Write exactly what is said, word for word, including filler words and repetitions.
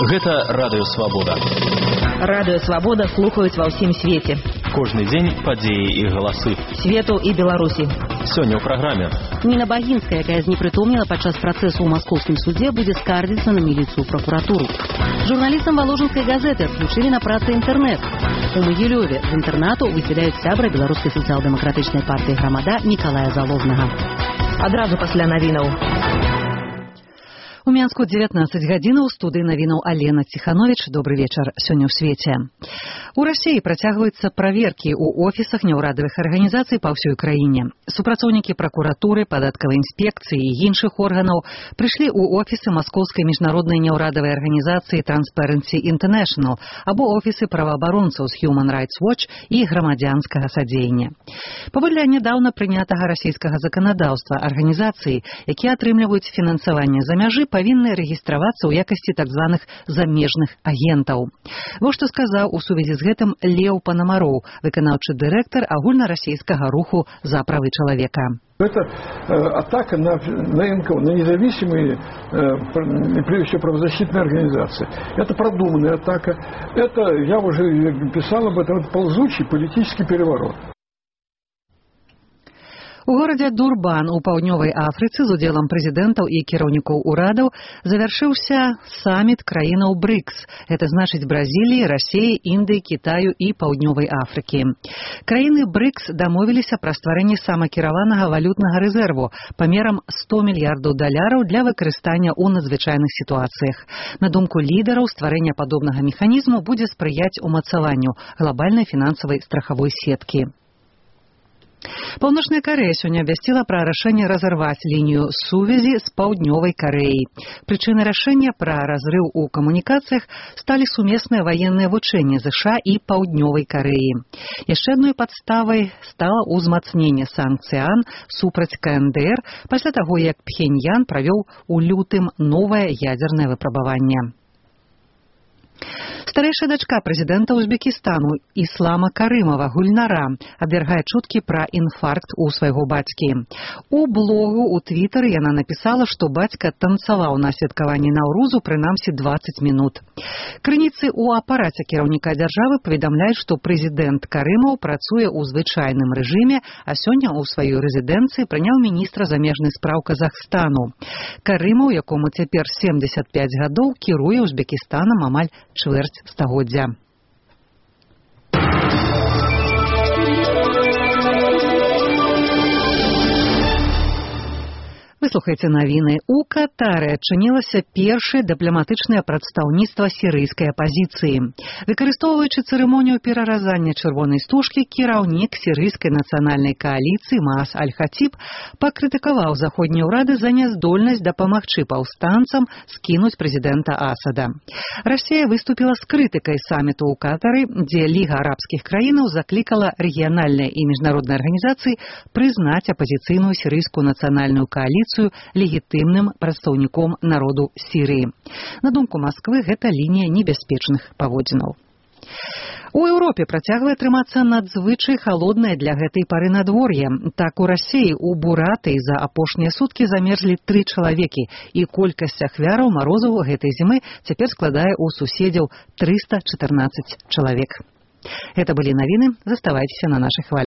Гэта Радыё Свабода. Радыё Свабода слухаюць ва ўсім свеце. Кожны дзень падзеі і галасы. Свету і Беларусі. Сёння ў праграме. Ніна Багінская, якая знепрытомніла падчас працэсу ў маскоўскім судзе, будзе скардзіцца на міліцыю пракуратуру. Журналістам Валожынскай газеты адключылі на працы інтэрнэт. У Магілёве з інтэрнату выкідаюць сябра беларускай сацыял-дэмакратычнай партыі «Грамада» Мікалая Залознага. Адразу пасля навінаў. У Мінску дзевятнаццаць гадзінаў, у студыі навінаў Алена Ціхановіч. Добрый вечар. Сёння ў свеце. У Расіі працягваюцца праверкі ў офісах няўрадавых арганізацый па ўсёй краіне. Супрацоўнікі пракуратуры, падаткавай інспекцыі і іншых органаў прыйшлі ў офісы маскоўскай міжнароднай няўрадавай арганізацыі Transparency International або офісы праваабаронцаў з Human Rights Watch і грамадзянскага садзеяння. Паводле нядаўна прынятага расійскага заканадаўства, арганізацыі, якія атрымліваюць фінансаванне за мяжы, павінны рэгістравацца ў якасці так званых замежных агентаў. Вось што сказаў у сувязі з гэтым Леў Панамароў, выканаўчы дырэктар агульнарасійскага руху за правы чалавека. Это э, атака на, на эн ка о, на независимые, э, прежде всего, правозащитные организации. Это продуманная атака. Это, я уже писал об этом, это ползучий политический переворот. У горадзе Дурбан у паўднёвай Афрыцы з удзелам прэзідэнтаў і кіраўнікоў урадаў завяршыўся саміт краінаў брикс. Это значыць Бразіліі, Расіі, Індыі, Кітаю і паўднёвай Афрыкі. Краіны брикс дамовіліся пра стварэнне самакіраванага валютнага рэзерву памерам сто мільярдаў даляраў для выкарыстання ў надзвычайных сітуацыях. На думку лідараў, стварэнне падобнага механізму будзе спрыяць умацаванню глобальнай фінансавай страхавой сеткі. Паўночная Карэя сёння абвясціла пра рашэнне разарваць лінію сувязі з паўднёвай Карэяй. Прычынай рашэння пра разрыў у камунікацыях сталі сумесныя ваенныя вучэнні ЗША і паўднёвай Карэі. Яшчэ адной падставай стала ўзмацненне санкцый ААН супраць ка эн дэ эр пасля таго, як Пхеньян правёў у лютым новае ядзернае выпрабаванне. Старэйшая дачка прэзідэнта Узбекістану Іслама Карымова Гульнара абвяргае чуткі пра інфаркт у свайго бацькі. У блогу ў твітары яна напісала, што бацька танцаваў на святкаванні Наўрузу прынамсі дваццаць мінут. Крыніцы ў апараце кіраўніка дзяржавы паведамляюць, што прэзідэнт Карымаў працуе ў звычайным рэжыме, а сёння ў сваёй рэзідэнцыі прыняў міністра замежных спраў Казахстану. Карымаў, якому цяпер семдзесят пяць гадоў, кіруе Узбекістанам амаль чвэрць стагоддзя. Вы слухаеце навіны. У Катары адчынілася першае дыпламатычнае прадстаўніцтва сірыйскай апазіцыі. Выкарыстоўваючы цырымонію пераразання чырвонай стужкі, кіраўнік сірыйскай нацыянальнай кааліцыі Маас Аль-Хаціб пакрытыкаваў заходнія ўрады за няздольнасць дапамагчы паўстанцам скінуць прэзідэнта Асада. Расія выступіла з крытыкай саміту ў Катары, дзе Ліга арабскіх краінаў заклікала рэгіянальныя і міжнародныя арганізацыі прызнаць апазіцыйную сірыйскую нацыянальную кааліцыю легітымным прадстаўніком народу Сірыі. На думку Масквы, гэта лінія небяспечных паводзінаў. У Еўропе працягвае трымацца надзвычай халоднае для гэтай пары надвор'е. Так, у Расіі у Буратыі за апошнія суткі замерзлі тры чалавекі, і колькасць ахвяраў марозаў гэтай зімы цяпер складае ў суседзяў трыста чатырнаццаць чалавек. Гэта былі навіны. Заставайцеся на нашай хвалі.